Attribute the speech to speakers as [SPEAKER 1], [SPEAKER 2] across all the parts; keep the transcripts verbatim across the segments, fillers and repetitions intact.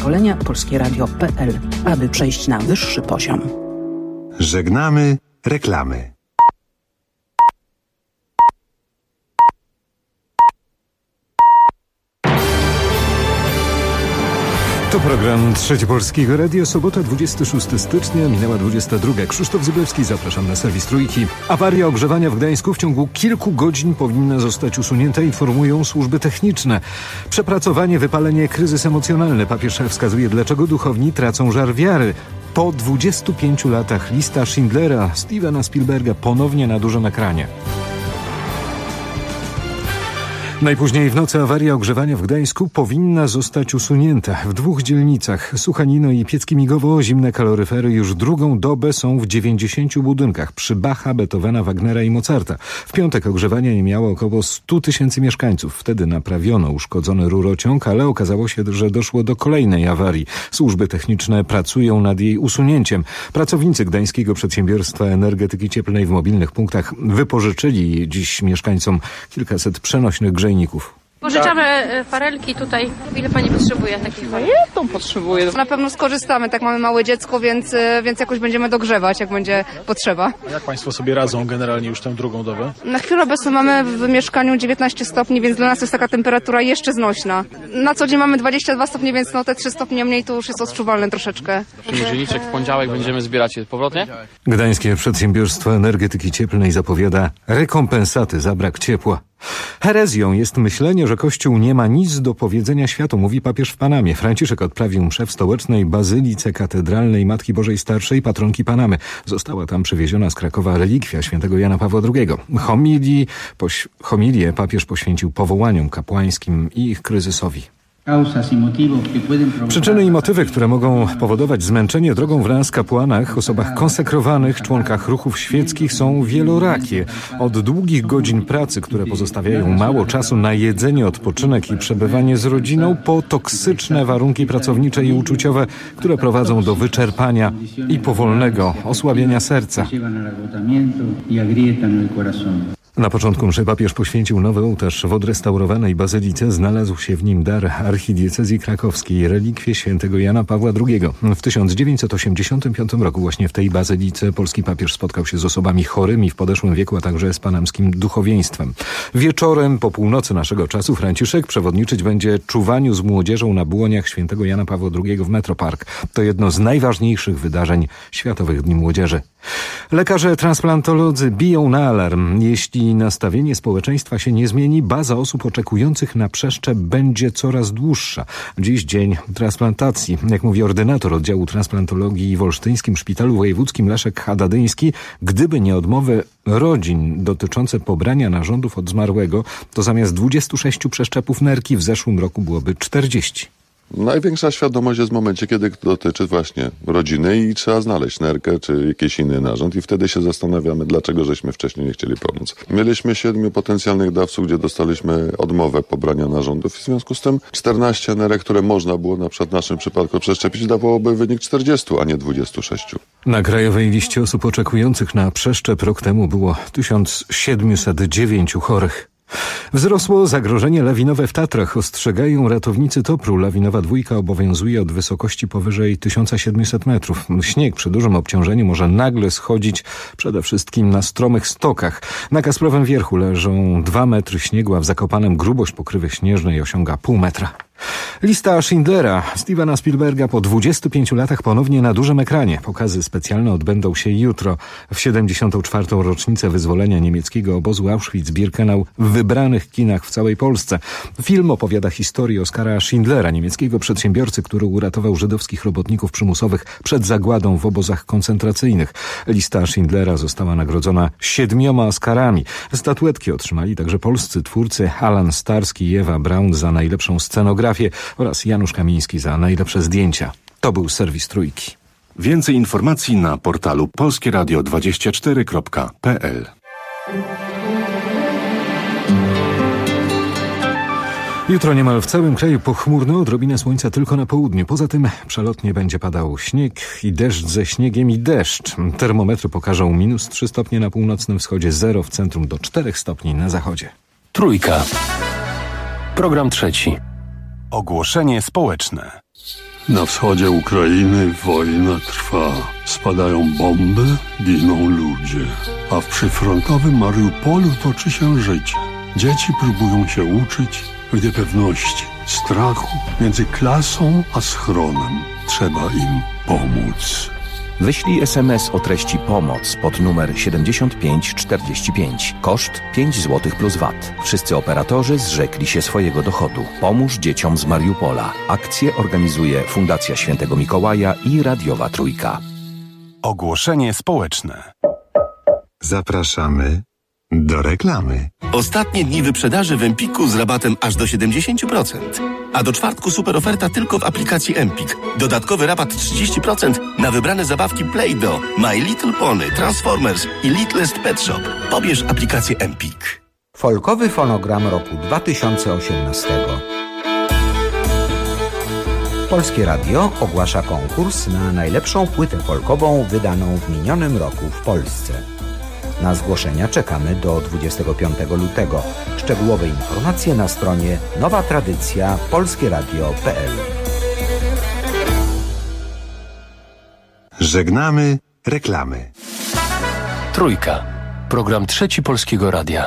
[SPEAKER 1] szkolenia polskie radio kropka p l, aby przejść na wyższy poziom.
[SPEAKER 2] Żegnamy reklamy. To program Trzeci Polskiego Radio. Sobota, dwudziestego szóstego stycznia, minęła dwudziesta druga. Krzysztof Zyblewski, zapraszam na serwis Trójki. Awaria ogrzewania w Gdańsku w ciągu kilku godzin powinna zostać usunięta, informują służby techniczne. Przepracowanie, wypalenie, kryzys emocjonalny. Papież wskazuje, dlaczego duchowni tracą żar wiary. Po dwudziestu pięciu latach lista Schindlera Stevena Spielberga ponownie na dużym ekranie. Najpóźniej w nocy awaria ogrzewania w Gdańsku powinna zostać usunięta. W dwóch dzielnicach, Suchanino i Piecki-Migowo, zimne kaloryfery już drugą dobę są w dziewięćdziesięciu budynkach przy Bacha, Beethovena, Wagnera i Mozarta. W piątek ogrzewania nie miało około stu tysięcy mieszkańców. Wtedy naprawiono uszkodzony rurociąg, ale okazało się, że doszło do kolejnej awarii. Służby techniczne pracują nad jej usunięciem. Pracownicy Gdańskiego Przedsiębiorstwa Energetyki Cieplnej w mobilnych punktach wypożyczyli dziś mieszkańcom kilkaset przenośnych grzejników.
[SPEAKER 3] Pożyczamy farelki tutaj. Ile pani potrzebuje takich farelek?
[SPEAKER 4] Ja tą potrzebuję. Na pewno skorzystamy, tak mamy małe dziecko, więc, więc jakoś będziemy dogrzewać, jak będzie potrzeba.
[SPEAKER 5] A jak państwo sobie radzą generalnie już tę drugą dobę?
[SPEAKER 4] Na chwilę obecną mamy w mieszkaniu dziewiętnaście stopni, więc dla nas jest taka temperatura jeszcze znośna. Na co dzień mamy dwadzieścia dwa stopnie, więc no te trzy stopnie mniej to już jest odczuwalne troszeczkę.
[SPEAKER 6] Dzienniczek w poniedziałek będziemy zbierać je powrotnie?
[SPEAKER 2] Gdańskie Przedsiębiorstwo Energetyki Cieplnej zapowiada rekompensaty za brak ciepła. Herezją jest myślenie, że Kościół nie ma nic do powiedzenia światu, mówi papież w Panamie. Franciszek odprawił mszę w stołecznej Bazylice Katedralnej Matki Bożej Starszej, patronki Panamy. Została tam przywieziona z Krakowa relikwia świętego Jana Pawła drugiego. Homilii, poś, homilię papież poświęcił powołaniom kapłańskim i ich kryzysowi. Przyczyny i motywy, które mogą powodować zmęczenie drogą w nas kapłanach, osobach konsekrowanych, członkach ruchów świeckich są wielorakie. Od długich godzin pracy, które pozostawiają mało czasu na jedzenie, odpoczynek i przebywanie z rodziną, po toksyczne warunki pracownicze i uczuciowe, które prowadzą do wyczerpania i powolnego osłabienia serca. Na początku mszy papież poświęcił nowy ołtarz w odrestaurowanej bazylice. Znalazł się w nim dar archidiecezji krakowskiej, relikwie świętego Jana Pawła drugiego. W tysiąc dziewięćset osiemdziesiątym piątym roku właśnie w tej bazylice polski papież spotkał się z osobami chorymi w podeszłym wieku, a także z panamskim duchowieństwem. Wieczorem po północy naszego czasu Franciszek przewodniczyć będzie czuwaniu z młodzieżą na błoniach świętego Jana Pawła drugiego w Metropark. To jedno z najważniejszych wydarzeń Światowych Dni Młodzieży. Lekarze transplantolodzy biją na alarm. Jeśli nastawienie społeczeństwa się nie zmieni, baza osób oczekujących na przeszczep będzie coraz dłuższa. Dziś dzień transplantacji. Jak mówi ordynator oddziału transplantologii w Olsztyńskim Szpitalu Wojewódzkim Leszek Hadadyński, gdyby nie odmowy rodzin dotyczące pobrania narządów od zmarłego, to zamiast dwudziestu sześciu przeszczepów nerki w zeszłym roku byłoby czterdzieści.
[SPEAKER 7] Największa świadomość jest w momencie, kiedy dotyczy właśnie rodziny i trzeba znaleźć nerkę czy jakiś inny narząd i wtedy się zastanawiamy, dlaczego żeśmy wcześniej nie chcieli pomóc. Mieliśmy siedmiu potencjalnych dawców, gdzie dostaliśmy odmowę pobrania narządów i w związku z tym czternaście nerek, które można było na przykład w naszym przypadku przeszczepić, dawałoby wynik czterdziestu, a nie dwudziestu sześciu.
[SPEAKER 2] Na krajowej liście osób oczekujących na przeszczep rok temu było tysiąc siedemset dziewięć chorych. Wzrosło zagrożenie lawinowe w Tatrach. Ostrzegają ratownicy Topru. Lawinowa dwójka obowiązuje od wysokości powyżej tysiąc siedemset metrów. Śnieg przy dużym obciążeniu może nagle schodzić przede wszystkim na stromych stokach. Na Kasprowym Wierchu leżą dwa metry śniegu, a w Zakopanem grubość pokrywy śnieżnej osiąga pół metra. Lista Schindlera Stevena Spielberga po dwudziestu pięciu latach ponownie na dużym ekranie. Pokazy specjalne odbędą się jutro w siedemdziesiątą czwartą rocznicę wyzwolenia niemieckiego obozu Auschwitz-Birkenau w wybranych kinach w całej Polsce. Film opowiada historię Oskara Schindlera, niemieckiego przedsiębiorcy, który uratował żydowskich robotników przymusowych przed zagładą w obozach koncentracyjnych. Lista Schindlera została nagrodzona siedmioma Oscarami. Statuetki otrzymali także polscy twórcy Alan Starski i Ewa Braun za najlepszą scenografię oraz Janusz Kamiński za najlepsze zdjęcia. To był serwis Trójki.
[SPEAKER 8] Więcej informacji na portalu polskie radio dwadzieścia cztery kropka p l.
[SPEAKER 2] Jutro niemal w całym kraju pochmurno, odrobinę słońca tylko na południu. Poza tym przelotnie będzie padał śnieg i deszcz ze śniegiem i deszcz. Termometry pokażą minus trzy stopnie na północnym wschodzie, zero w centrum do czterech stopni na zachodzie.
[SPEAKER 9] Trójka. Program trzeci.
[SPEAKER 8] Ogłoszenie społeczne.
[SPEAKER 9] Na wschodzie Ukrainy wojna trwa. Spadają bomby, giną ludzie. A w przyfrontowym Mariupolu toczy się życie. Dzieci próbują się uczyć w niepewności, strachu między klasą a schronem. Trzeba im pomóc.
[SPEAKER 10] Wyślij es em es o treści pomoc pod numer siedemdziesiąt pięć czterdzieści pięć. Koszt pięć złotych plus V A T. Wszyscy operatorzy zrzekli się swojego dochodu. Pomóż dzieciom z Mariupola. Akcję organizuje Fundacja Świętego Mikołaja i Radiowa Trójka.
[SPEAKER 8] Ogłoszenie społeczne.
[SPEAKER 11] Zapraszamy do reklamy.
[SPEAKER 12] Ostatnie dni wyprzedaży w Empiku z rabatem aż do siedemdziesiąt procent. A do czwartku super oferta tylko w aplikacji Empik. Dodatkowy rabat trzydzieści procent na wybrane zabawki Play-Doh, My Little Pony, Transformers i Littlest Pet Shop. Pobierz aplikację Empik.
[SPEAKER 13] Folkowy fonogram roku dwa tysiące osiemnastego. Polskie Radio ogłasza konkurs na najlepszą płytę folkową wydaną w minionym roku w Polsce. Na zgłoszenia czekamy do dwudziestego piątego lutego. Szczegółowe informacje na stronie nowa tradycja polskieradio kropka p l.
[SPEAKER 11] Żegnamy reklamy.
[SPEAKER 14] Trójka. Program Trzeci Polskiego Radia.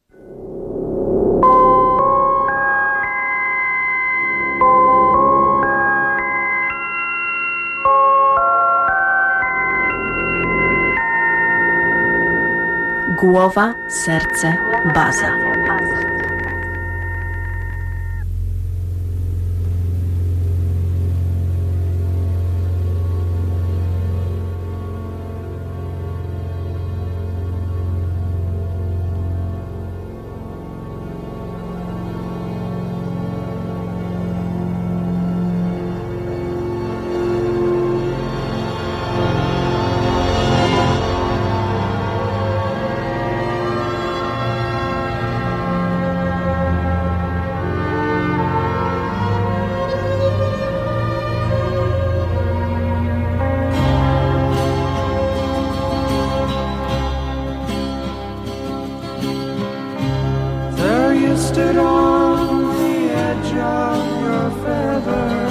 [SPEAKER 15] Głowa, serce, baza.
[SPEAKER 16] stood on the edge of your feather,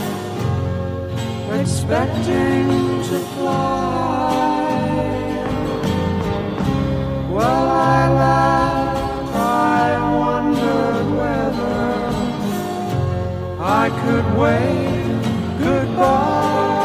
[SPEAKER 16] expecting to fly. Well, I laughed, I wondered whether I could wave goodbye.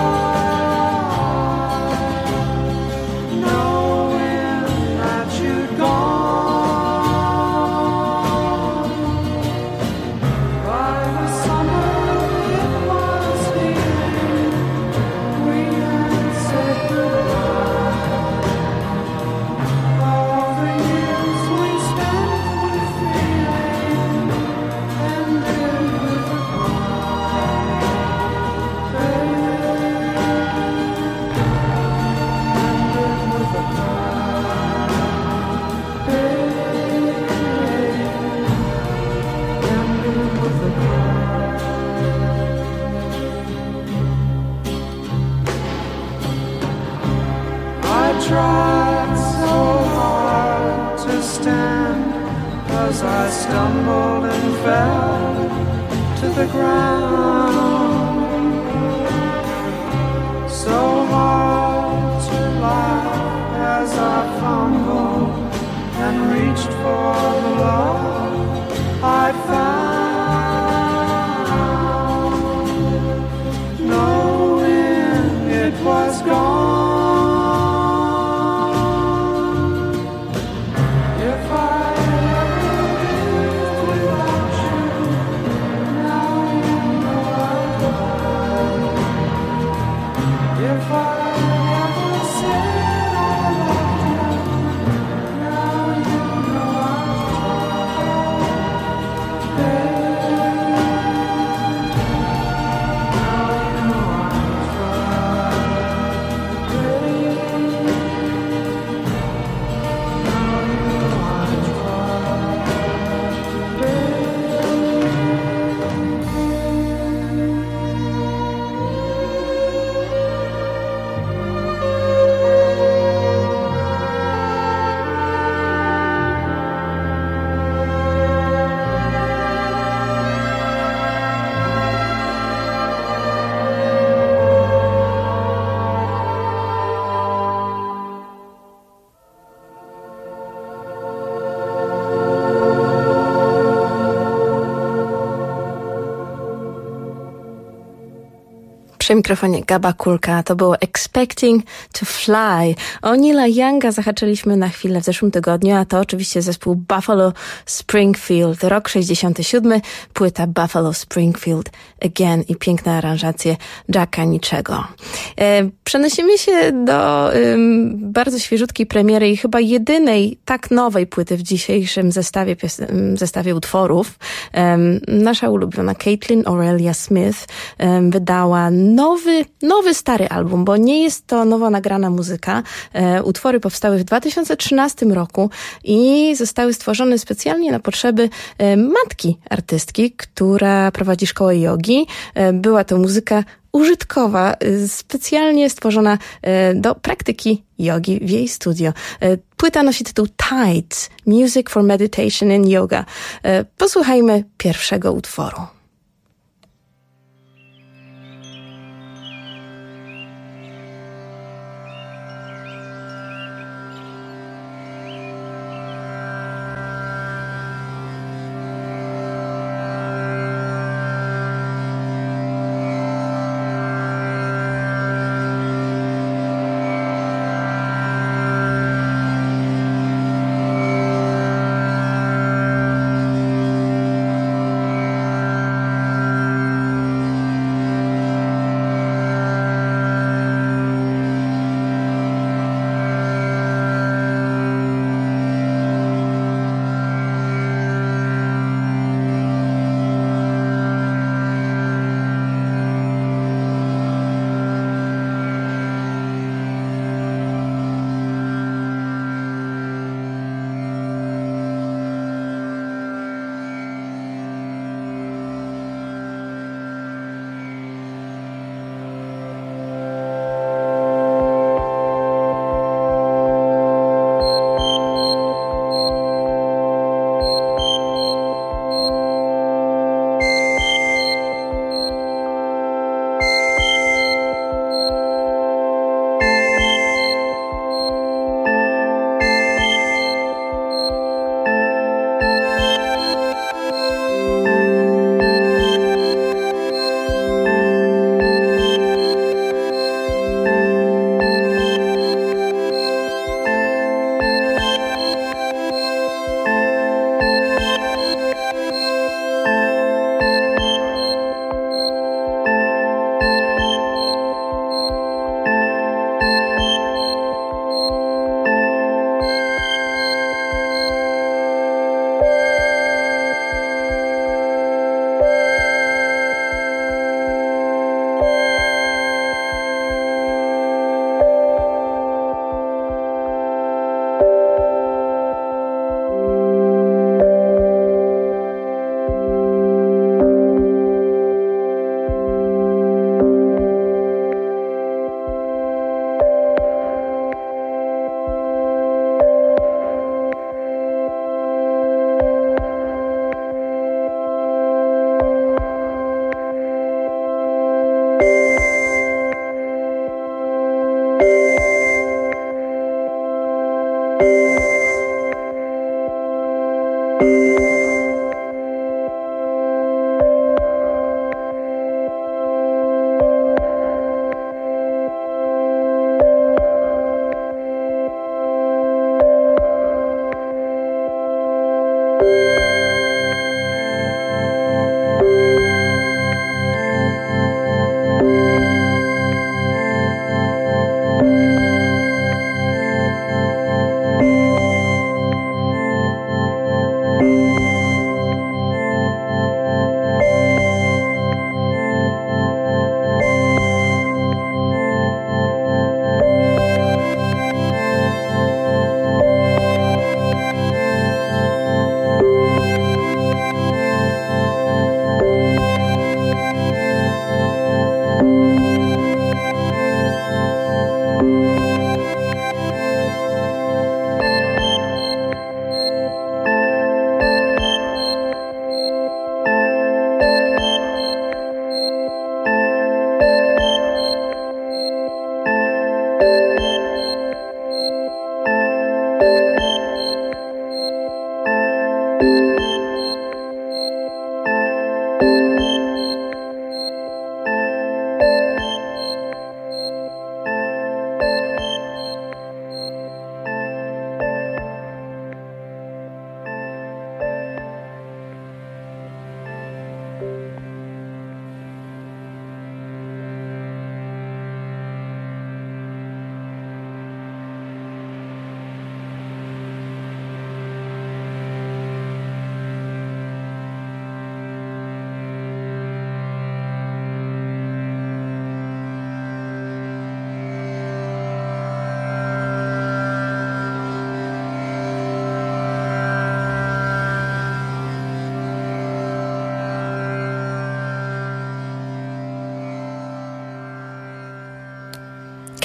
[SPEAKER 16] Tried so hard to stand as I stumbled and fell to the ground. So hard to laugh as I fumbled and reached for the love I found, knowing it was gone. If
[SPEAKER 17] Przy mikrofonie Gaba Kulka. To było Expecting to Fly. O Neila Younga zahaczyliśmy na chwilę w zeszłym tygodniu, a to oczywiście zespół Buffalo Springfield. Rok sześćdziesiąty siódmy, płyta Buffalo Springfield Again i piękne aranżacje Jacka Niczego. E, przenosimy się do ym, bardzo świeżutkiej premiery i chyba jedynej tak nowej płyty w dzisiejszym zestawie, pios- zestawie utworów. Um, nasza ulubiona Caitlin Aurelia Smith um, wydała nowy, nowy stary album, bo nie jest to nowo nagrana muzyka. E, utwory powstały w dwa tysiące trzynastym roku i zostały stworzone specjalnie na potrzeby e, matki artystki, która prowadzi szkołę jogi. E, była to muzyka użytkowa, specjalnie stworzona do praktyki jogi w jej studio. Płyta nosi tytuł Tides, Music for Meditation and Yoga. Posłuchajmy pierwszego utworu.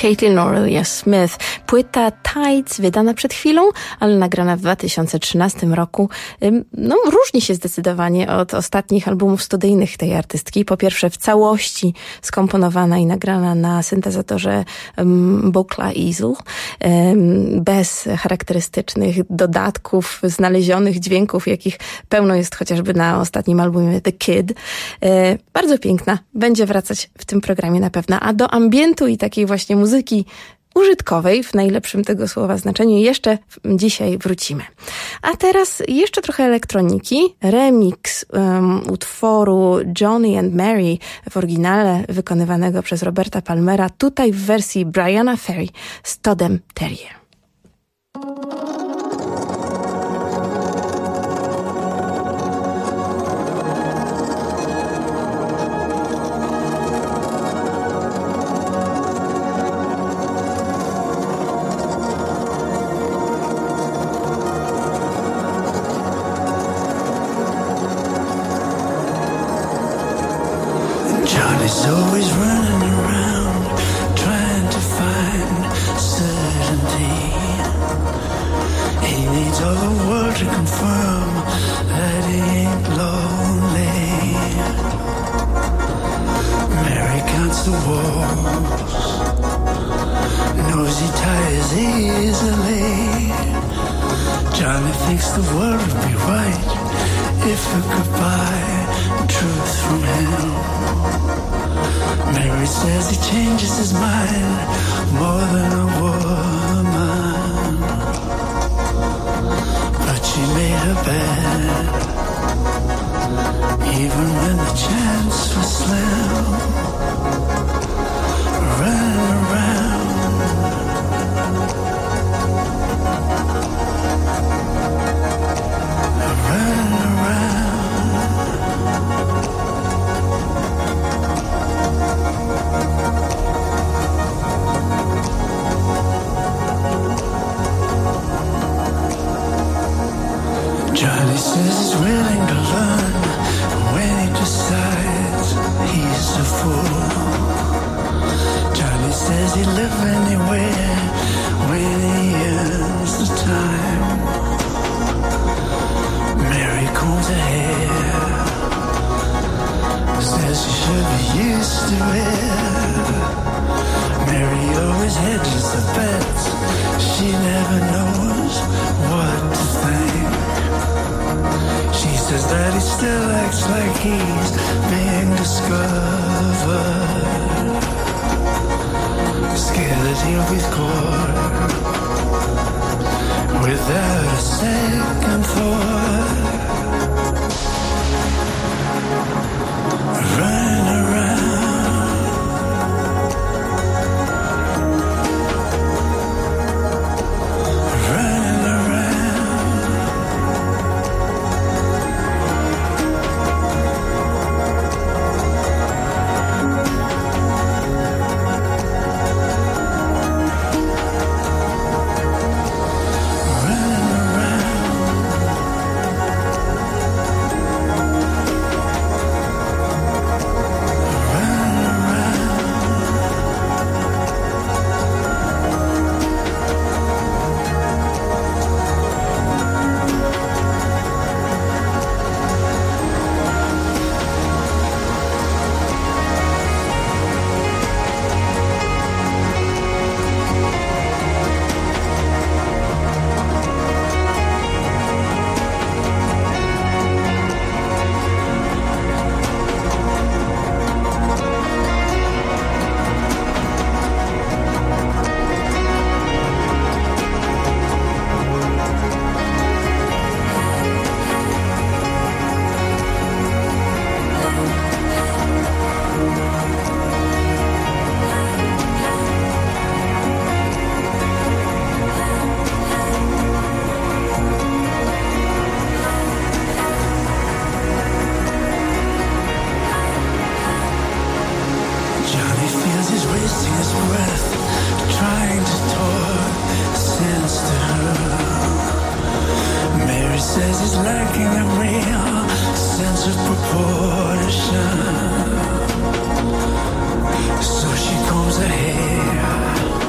[SPEAKER 17] Caitlin Aurelia Smith. Płyta Tides wydana przed chwilą, ale nagrana w dwa tysiące trzynastym roku. No, różni się zdecydowanie od ostatnich albumów studyjnych tej artystki. Po pierwsze w całości skomponowana i nagrana na syntezatorze um, Buchla Easel, um, bez charakterystycznych dodatków, znalezionych dźwięków, jakich pełno jest chociażby na ostatnim albumie The Kid. E, bardzo piękna. Będzie wracać w tym programie na pewno. A do ambientu i takiej właśnie muzyki użytkowej, w najlepszym tego słowa znaczeniu, jeszcze dzisiaj wrócimy. A teraz jeszcze trochę elektroniki. Remix um, utworu Johnny and Mary w oryginale wykonywanego przez Roberta Palmera, tutaj w wersji Briana Ferry z Toddem Terrier.
[SPEAKER 16] Johnny's always running around, trying to find certainty. He needs all the world to confirm that he ain't lonely. Mary counts the walls, knows he tires easily. Johnny thinks the world would be right if it could buy truth from him. Mary says he changes his mind more than a woman, but she made her bed even when the chance was slim. Running around, running around. Johnny says he's willing to learn when he decides he's a fool. Johnny says he'd live anywhere when he earns the time. Mary combs her hair, says she should be used to it. Mary always hedges the bets, she never knows what to think. She says that he still acts like he's being discovered, scared that he'll be caught without a second thought. Running around, running around. So she combs her hair,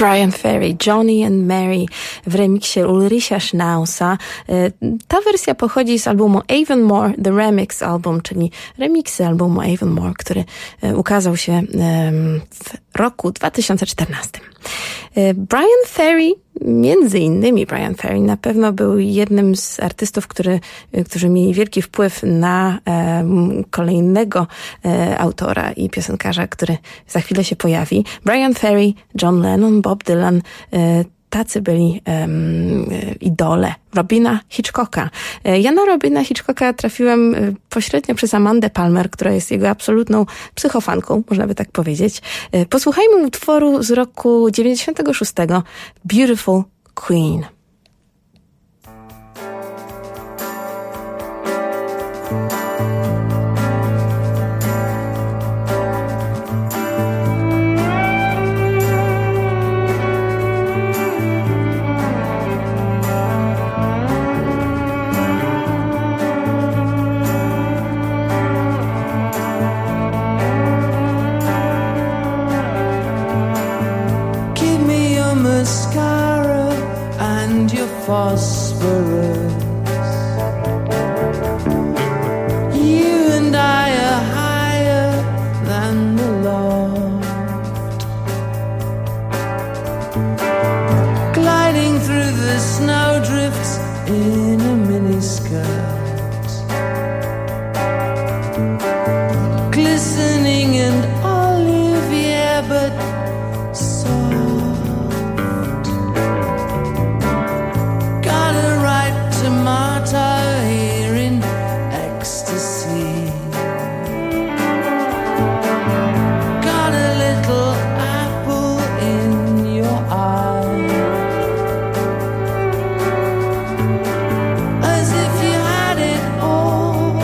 [SPEAKER 17] Bryan Ferry, Johnny and Mary w remiksie Ulricha Schnausa. Ta wersja pochodzi z albumu Avonmore, The Remix Album, czyli remiksy albumu Avonmore, który ukazał się w roku dwa tysiące czternastym. Bryan Ferry, między innymi Bryan Ferry, na pewno był jednym z artystów, który, którzy mieli wielki wpływ na um, kolejnego um, autora i piosenkarza, który za chwilę się pojawi. Bryan Ferry, John Lennon, Bob Dylan, um, tacy byli um, idole Robina Hitchcocka. Ja na Robina Hitchcocka trafiłem pośrednio przez Amandę Palmer, która jest jego absolutną psychofanką, można by tak powiedzieć. Posłuchajmy utworu z roku dziewięćdziesiątego szóstego, Beautiful Queen.
[SPEAKER 16] Mascara and your phosphorus. You and I are higher than the loft, gliding through the snowdrifts in a miniskirt, glistening and olive, yeah, but here in ecstasy. Got a little apple in your eye, as if you had it all,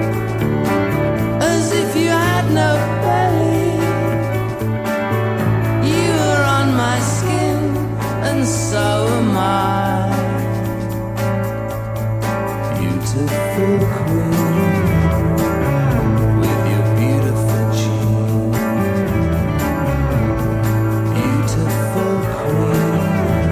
[SPEAKER 16] as if you had no belly. You are on my skin and so am I. Beautiful queen, with your beautiful jean. Beautiful queen,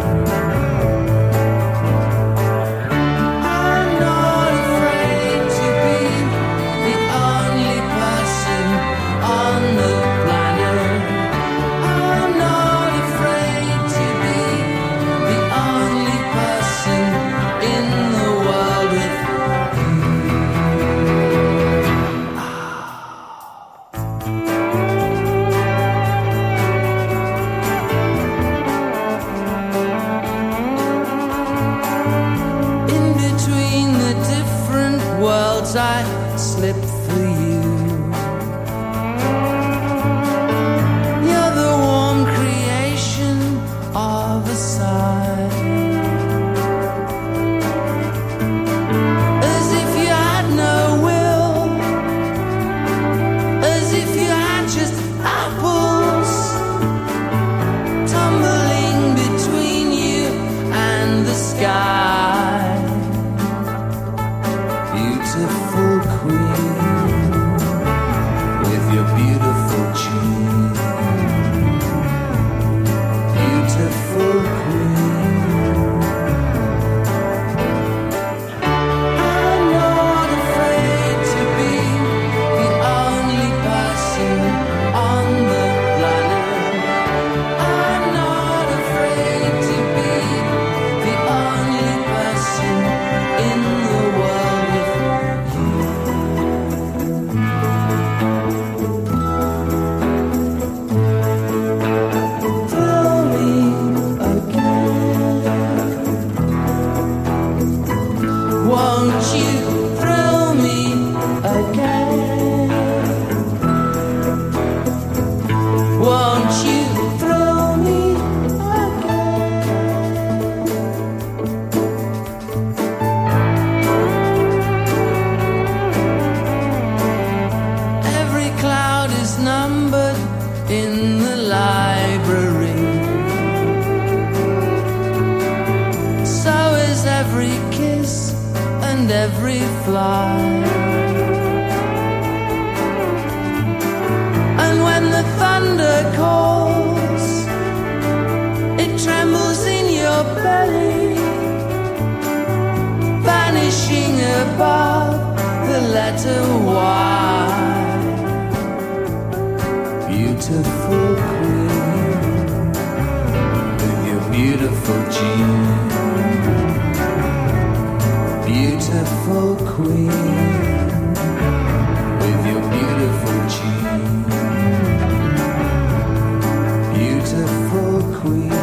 [SPEAKER 16] I'm not afraid to be the only person on the planet. I'm not afraid to be the only person in the world with I slip for you. You're the warm creation of a sigh, as if you had no will, as if you had just apples tumbling between you and the sky. Beautiful queen, with your beautiful jean. Beautiful queen, I'm not afraid to be the only person on the planet. I'm not afraid to be the only person in the world. Every fly, and when the thunder calls, it about the letter Y. Beautiful queen with your beautiful jeans. Beautiful queen with your beautiful jeans. Beautiful queen.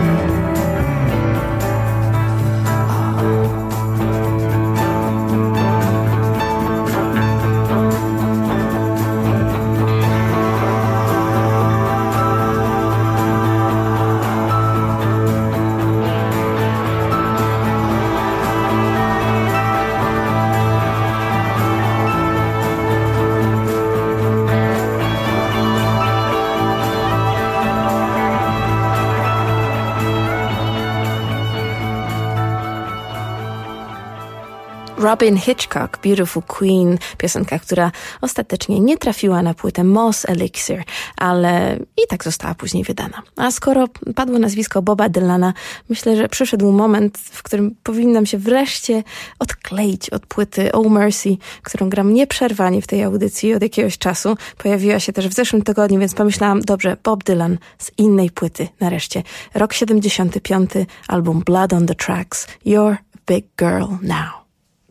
[SPEAKER 17] Robin Hitchcock, Beautiful Queen, piosenka, która ostatecznie nie trafiła na płytę Moss Elixir, ale i tak została później wydana. A skoro padło nazwisko Boba Dylana, myślę, że przyszedł moment, w którym powinnam się wreszcie odkleić od płyty Oh Mercy, którą gram nieprzerwanie w tej audycji od jakiegoś czasu. Pojawiła się też w zeszłym tygodniu, więc pomyślałam, dobrze, Bob Dylan z innej płyty nareszcie. Rok siedemdziesiąty piąty, album Blood on the Tracks, You're a Big Girl Now.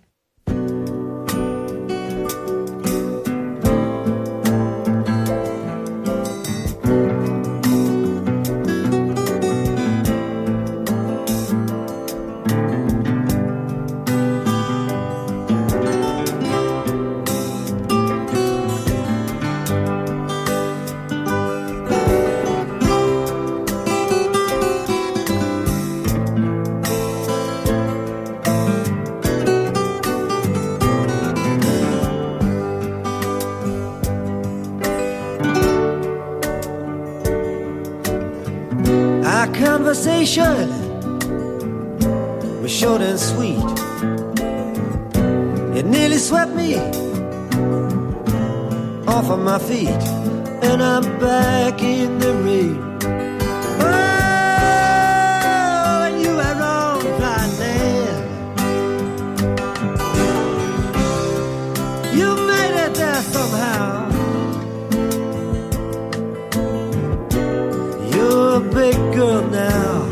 [SPEAKER 16] Conversation was short and sweet. It nearly swept me off of my feet, and I'm back in the rain. Oh, you were wrong, blind man. You made it there somehow. You're a big girl now.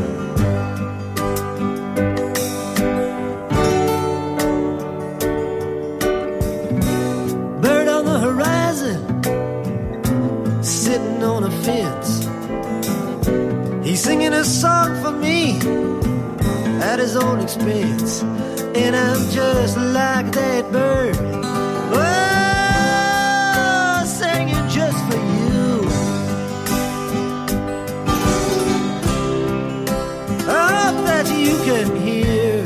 [SPEAKER 16] Bird on the horizon, sitting on a fence. He's singing a song for me at his own expense, and I'm just like that bird. Oh, singing just for you. You can hear,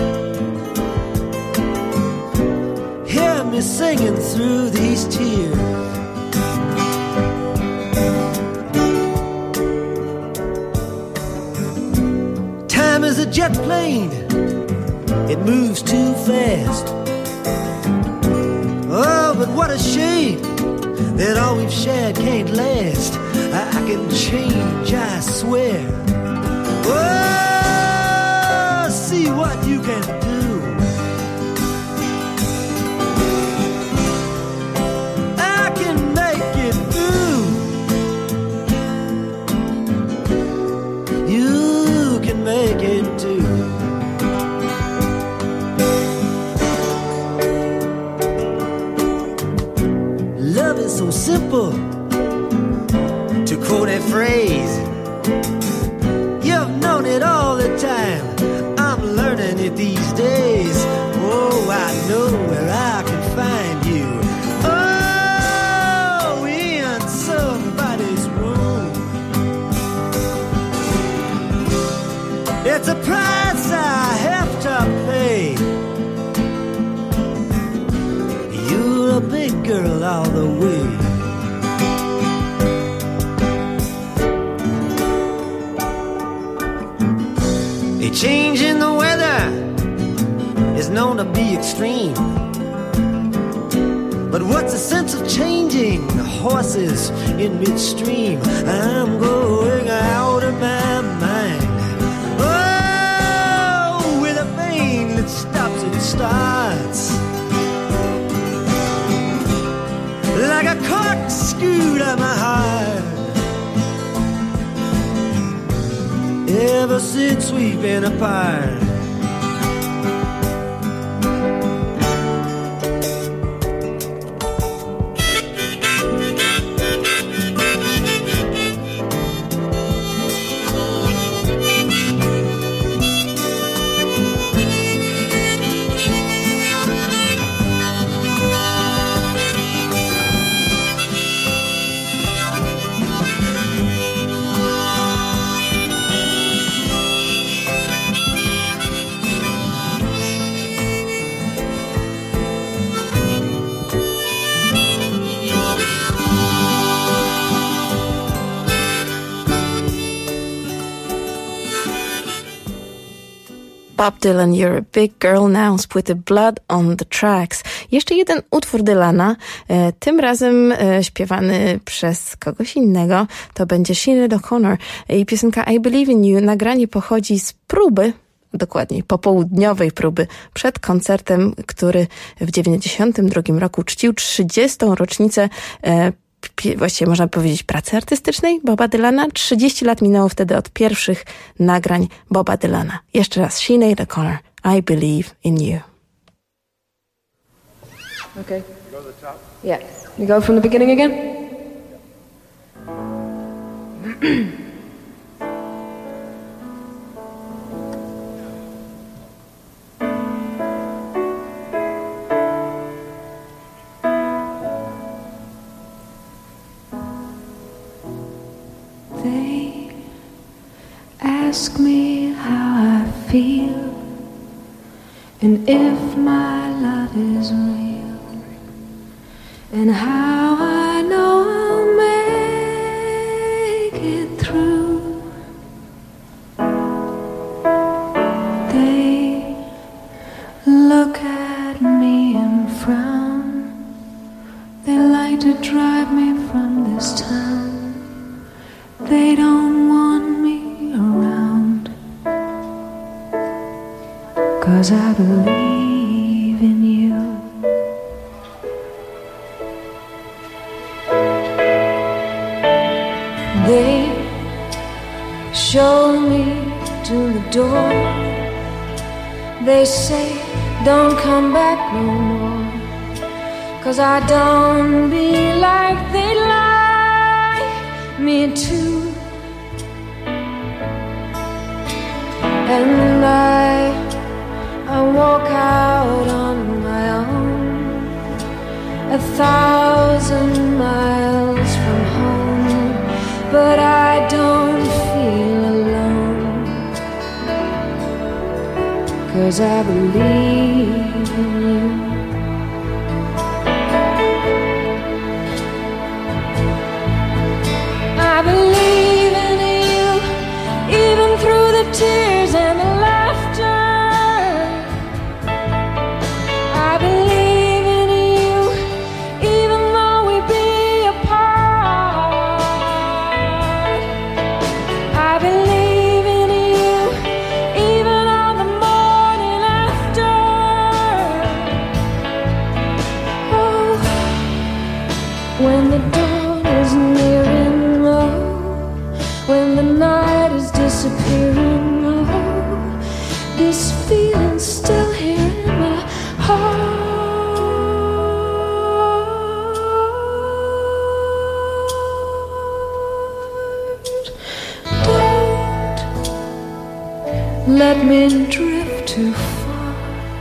[SPEAKER 16] hear me singing through these tears. Time is a jet plane, it moves too fast. Oh, but what a shame that all we've shared can't last. I, I can change, I swear. Oh, see what you can do. I can make it through. You can make it too. Love is so simple, to quote a phrase. You've known it all the time, learning it these days. Oh, I know where I can find you. Oh, in somebody's room. It's a price I have to pay. You're a big girl all the way. A change in the weather is known to be extreme. But what's the sense of changing horses in midstream? I'm going out of my mind. Oh, with a vein that stops and starts. sit sweeping apart.
[SPEAKER 17] Bob Dylan, You're a Big Girl Now z płyty Blood on the Tracks. Jeszcze jeden utwór Dylana, e, tym razem e, śpiewany przez kogoś innego. To będzie Sinead O'Connor i piosenka I Believe in You. Nagranie pochodzi z próby, dokładniej popołudniowej próby, przed koncertem, który w dziewięćdziesiątym drugim roku czcił trzydziestą rocznicę e, właściwie można powiedzieć pracy artystycznej Boba Dylana. trzydzieści lat minęło wtedy od pierwszych nagrań Boba Dylana. Jeszcze raz Sinead O'Connor, I Believe in You.
[SPEAKER 18] Okay. Go to the top. Yeah. You go from the beginning again?
[SPEAKER 19] They ask me how I feel and if my love is real and how I know I'll make it through. They look at me and frown. They like to drive me from this town. They don't want me around, 'cause I believe in you. They show me to the door. They say don't come back no more, 'cause I don't be like they like me too. And I, I walk out on my own, a thousand miles from home, but I don't feel alone, 'cause I believe in you. I believe in you, even through the tears and the laughter. I believe in you, even though we be apart. I believe in you, even on the morning after. Oh, when the dawn is nearing, oh, when the night is disappearing, oh, this feeling's still here in my heart. Don't let me drift too far.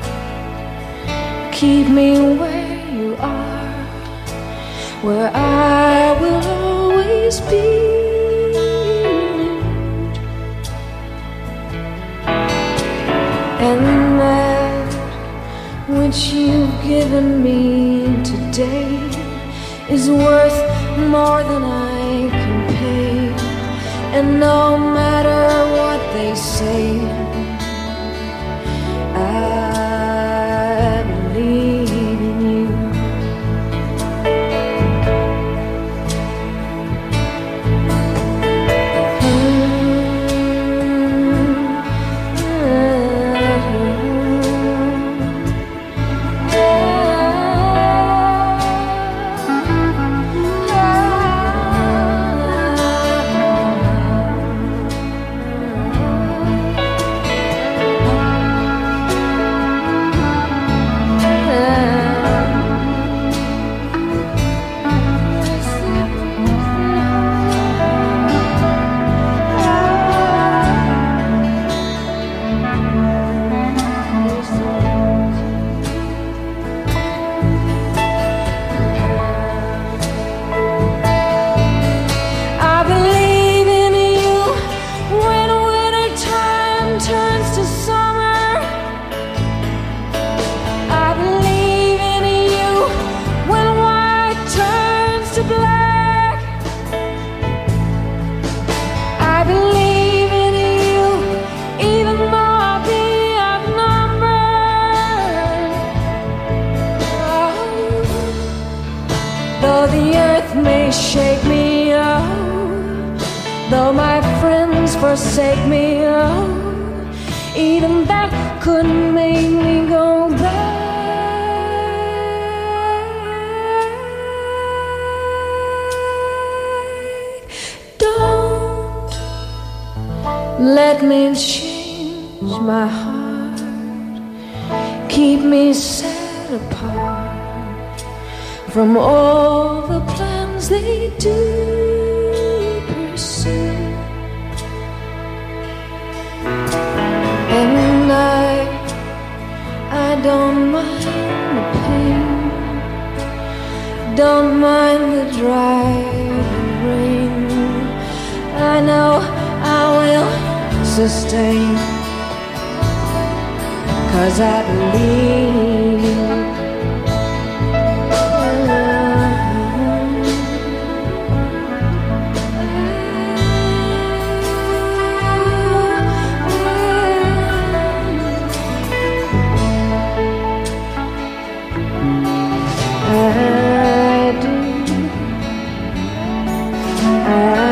[SPEAKER 19] Keep me where you are, where I will always be. And that which you've given me today is worth more than I can pay. And no matter what they say, I believe in you. believe in you, even though I'll be outnumbered. Oh, though the earth may shake me, oh, though my friends forsake me, oh, even that couldn't make me go back. Don't let me change my heart, keep me set apart from all the plans they do pursue. And I, I don't mind the pain, don't mind the driving rain. I know I will sustain, 'cause I believe. I do. I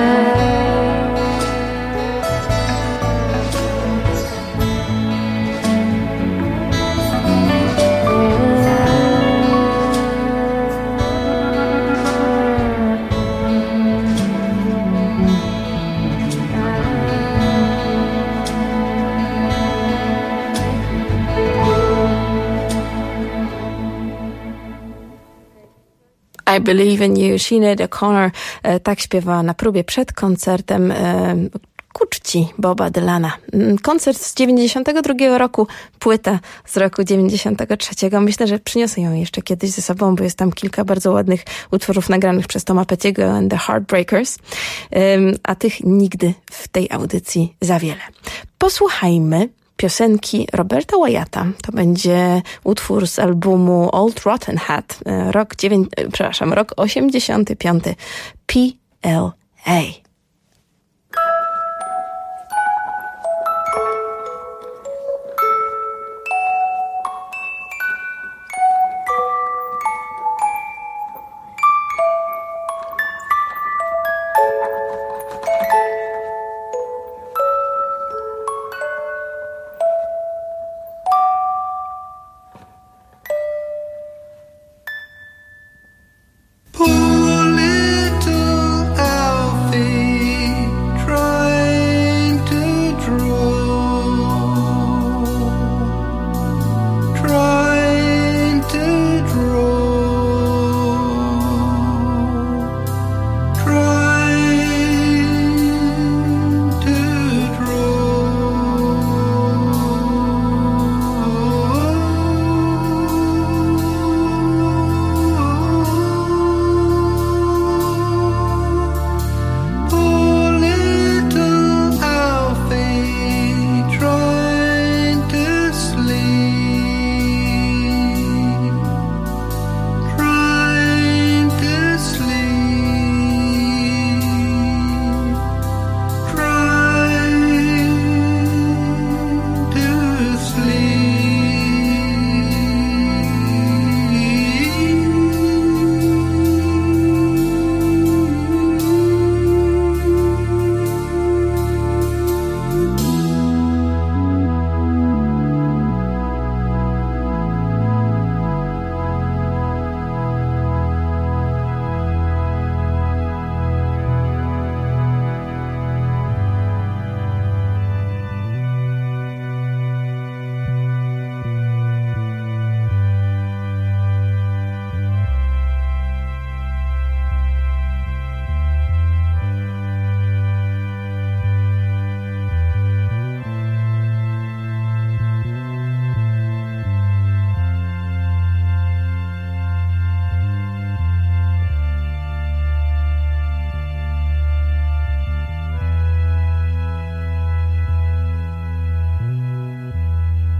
[SPEAKER 17] I Believe in You, Sinead O'Connor tak śpiewała na próbie przed koncertem ku czci Boba Dylana. Koncert z dziewięćdziesiątego drugiego roku, płyta z roku dziewięćdziesiątego trzeciego. Myślę, że przyniosę ją jeszcze kiedyś ze sobą, bo jest tam kilka bardzo ładnych utworów nagranych przez Toma Pettiego and the Heartbreakers, a tych nigdy w tej audycji za wiele. Posłuchajmy piosenki Roberta Wyatta. To będzie utwór z albumu Old Rotten Hat, rok dziewięć, przepraszam, rok osiemdziesiąty piąty, P L A.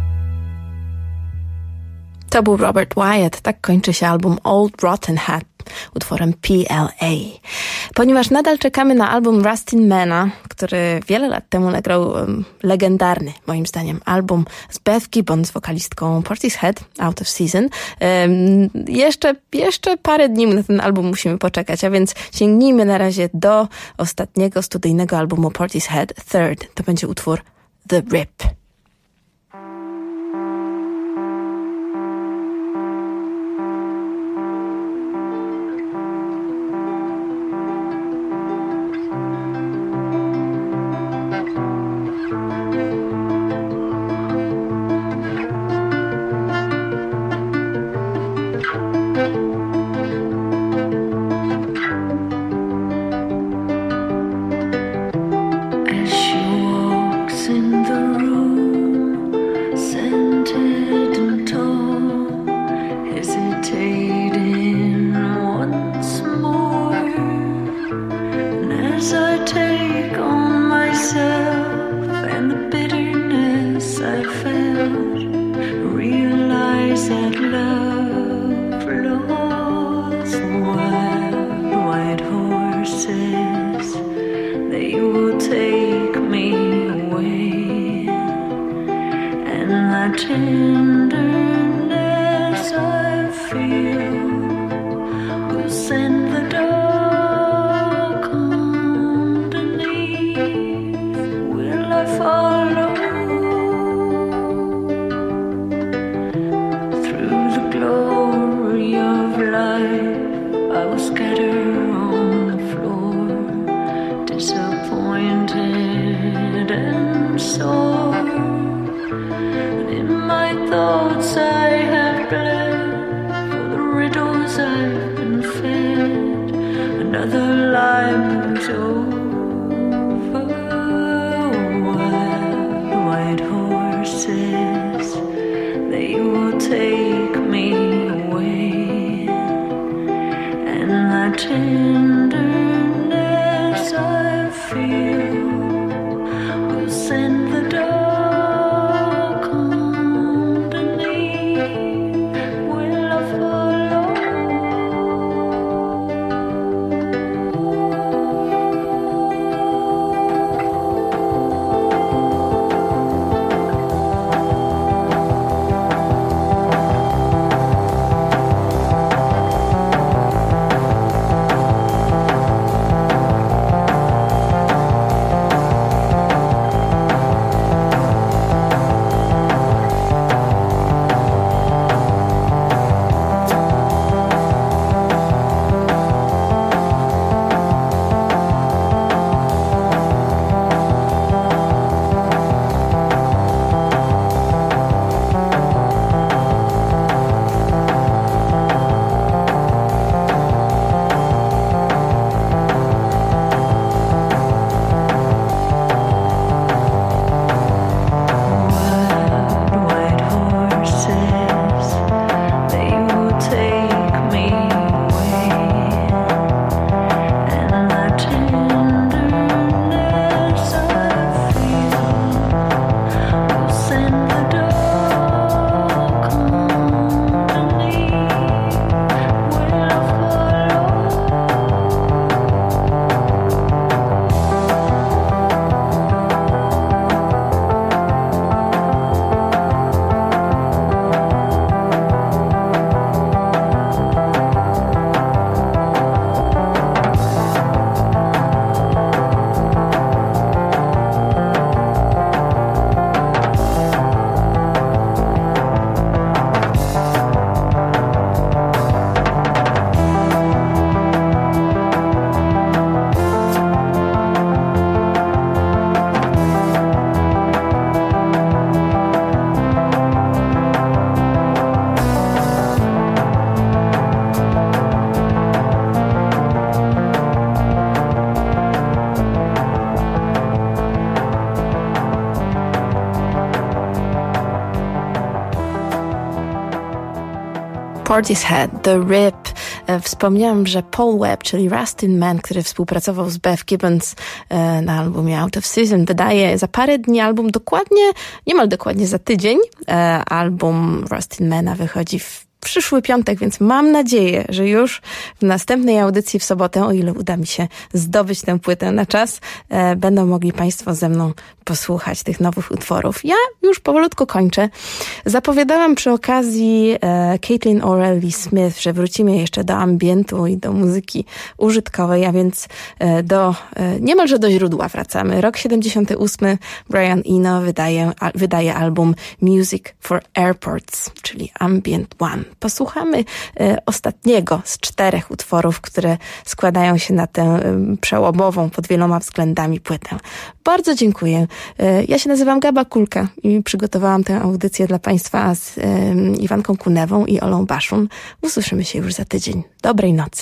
[SPEAKER 17] To był Robert Wyatt, tak kończy się album Old Rotten Hat. utworem P L A. Ponieważ nadal czekamy na album Rustin Mana, który wiele lat temu nagrał um, legendarny, moim zdaniem, album z Beth Gibbon, z wokalistką Portishead, Out of Season. Um, jeszcze, jeszcze parę dni na ten album musimy poczekać, a więc sięgnijmy na razie do ostatniego studyjnego albumu Portishead, Third. To będzie utwór The Rip. Portishead, The Rip. Wspomniałam, że Paul Webb, czyli Rustin Man, który współpracował z Beth Gibbons na albumie Out of Season, wydaje za parę dni album dokładnie, niemal dokładnie za tydzień. Album Rustin Mana wychodzi w przyszły piątek, więc mam nadzieję, że już w następnej audycji w sobotę, o ile uda mi się zdobyć tę płytę na czas, e, będą mogli Państwo ze mną posłuchać tych nowych utworów. Ja już powolutku kończę. Zapowiadałam przy okazji e, Caitlin O'Reilly Smith, że wrócimy jeszcze do ambientu i do muzyki użytkowej, a więc e, do e, niemalże do źródła wracamy. Rok siedemdziesiąty ósmy, Brian Eno wydaje, a, wydaje album Music for Airports, czyli Ambient One. Posłuchamy e, ostatniego z czterech utworów, które składają się na tę e, przełomową pod wieloma względami płytę. Bardzo dziękuję. E, ja się nazywam Gaba Kulka i przygotowałam tę audycję dla Państwa z e, Iwanką Kunewą i Olą Baszun. Usłyszymy się już za tydzień. Dobrej nocy.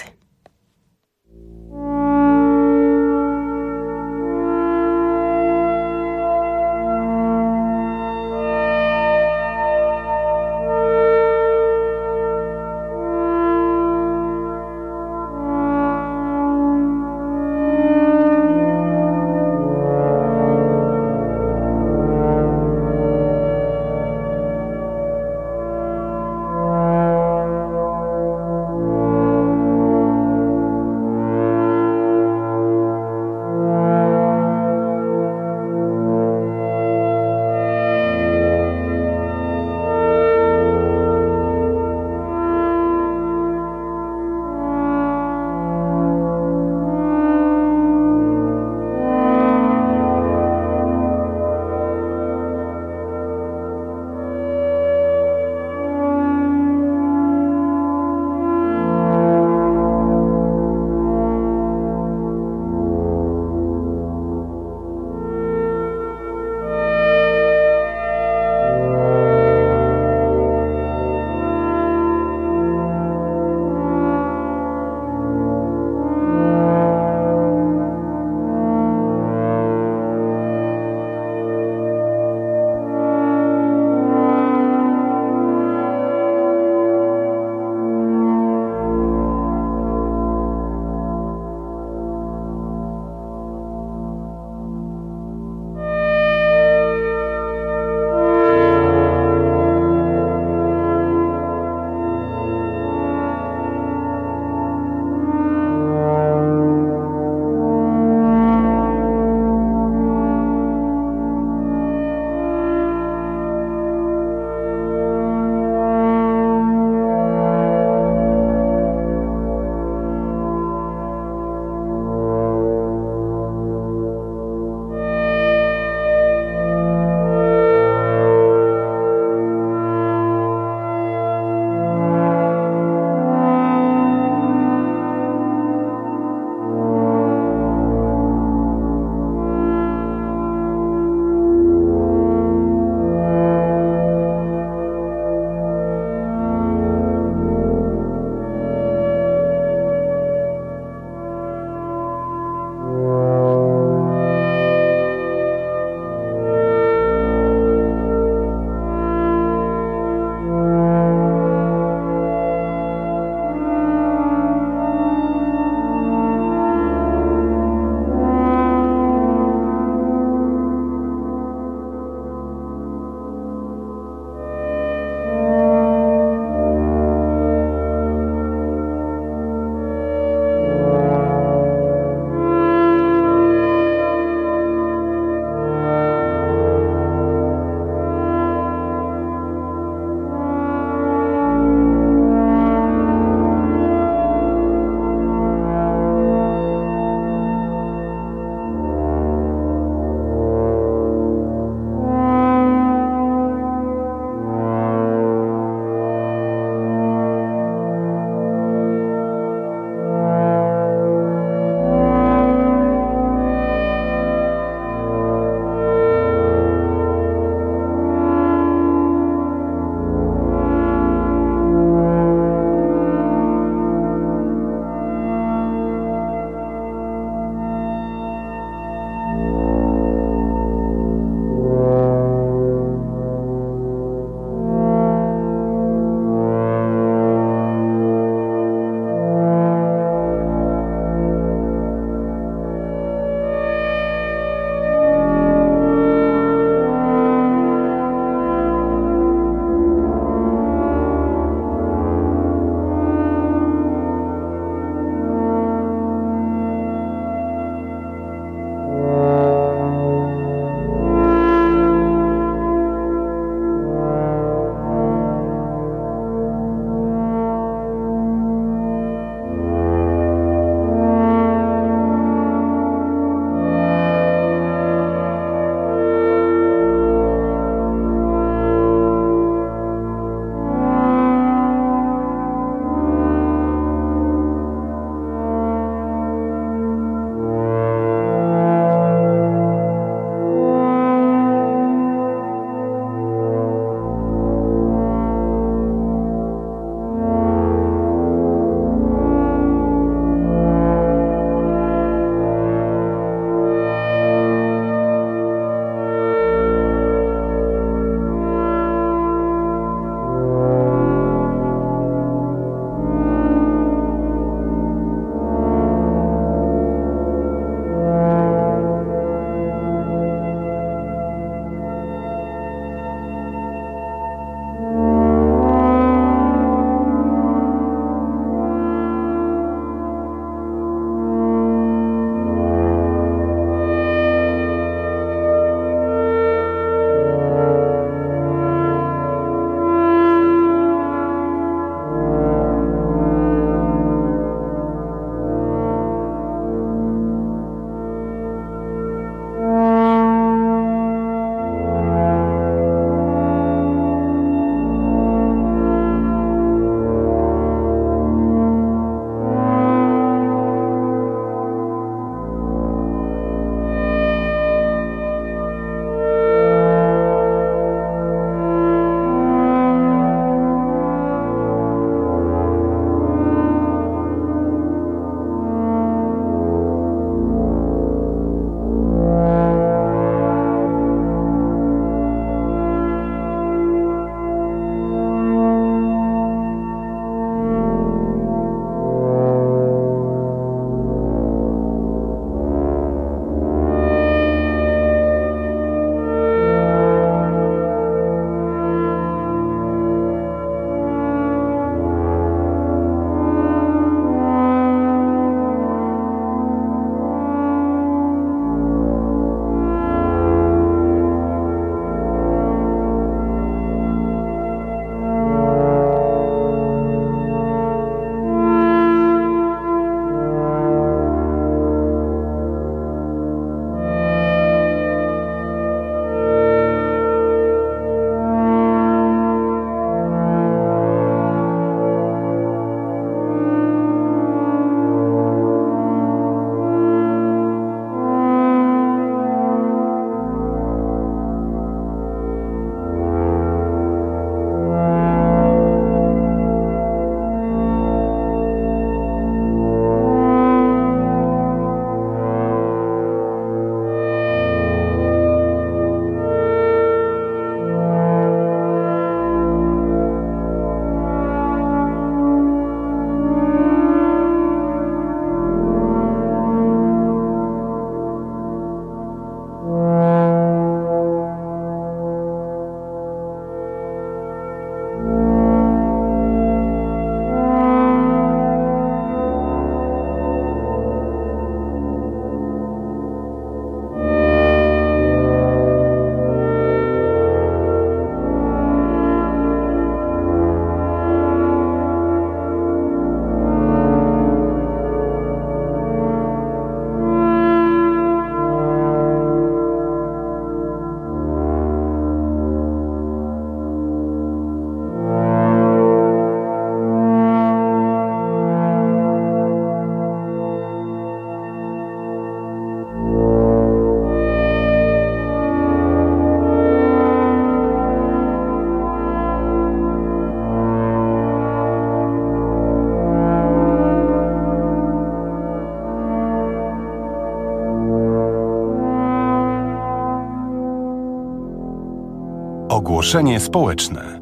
[SPEAKER 8] Ogłoszenie społeczne.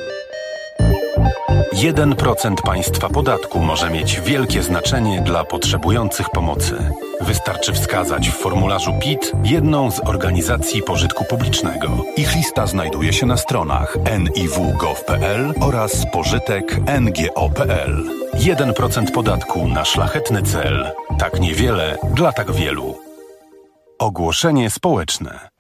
[SPEAKER 8] jeden procent państwa podatku może mieć wielkie znaczenie dla potrzebujących pomocy. Wystarczy wskazać w formularzu P I T jedną z organizacji pożytku publicznego. Ich lista znajduje się na stronach en i w kropka gov kropka pe el oraz pożytek kropka en ge o kropka pe el. jeden procent podatku na szlachetny cel. Tak niewiele dla tak wielu. Ogłoszenie społeczne.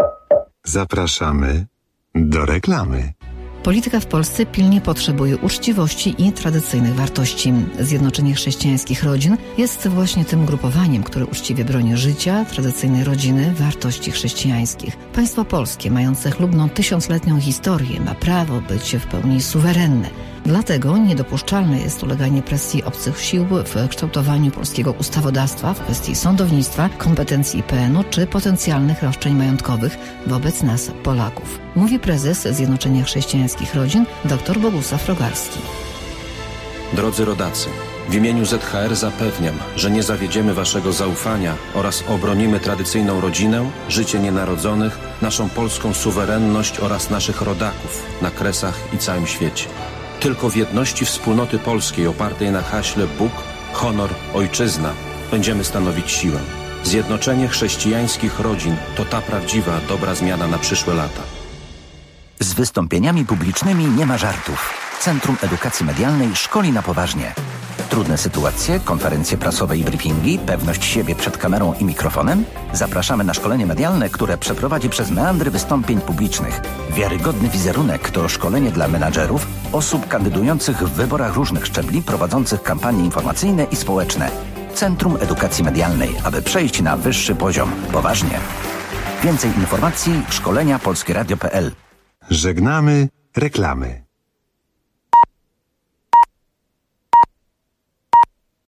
[SPEAKER 11] Zapraszamy do reklamy.
[SPEAKER 20] Polityka w Polsce pilnie potrzebuje uczciwości i tradycyjnych wartości. Zjednoczenie Chrześcijańskich Rodzin jest właśnie tym ugrupowaniem, które uczciwie broni życia, tradycyjnej rodziny, wartości chrześcijańskich. Państwo polskie, mające chlubną tysiącletnią historię, ma prawo być w pełni suwerenne. Dlatego niedopuszczalne jest uleganie presji obcych sił w kształtowaniu polskiego ustawodawstwa w kwestii sądownictwa, kompetencji I P N u czy potencjalnych roszczeń majątkowych wobec nas, Polaków. Mówi prezes Zjednoczenia Chrześcijańskich Rodzin dr Bogusław Rogalski.
[SPEAKER 10] Drodzy rodacy, w imieniu Z H R zapewniam, że nie zawiedziemy waszego zaufania oraz obronimy tradycyjną rodzinę, życie nienarodzonych, naszą polską suwerenność oraz naszych rodaków na Kresach i całym świecie. Tylko w jedności wspólnoty polskiej opartej na haśle Bóg, honor, ojczyzna będziemy stanowić siłę. Zjednoczenie chrześcijańskich rodzin to ta prawdziwa, dobra zmiana na przyszłe lata.
[SPEAKER 21] Z wystąpieniami publicznymi nie ma żartów. Centrum Edukacji Medialnej szkoli na poważnie. Trudne sytuacje, konferencje prasowe i briefingi, pewność siebie przed kamerą i mikrofonem? Zapraszamy na szkolenie medialne, które przeprowadzi przez meandry wystąpień publicznych. Wiarygodny wizerunek to szkolenie dla menadżerów, osób kandydujących w wyborach różnych szczebli, prowadzących kampanie informacyjne i społeczne. Centrum Edukacji Medialnej, aby przejść na wyższy poziom. Poważnie. Więcej informacji szkolenia polskieradio kropka pe el.
[SPEAKER 11] Żegnamy reklamy.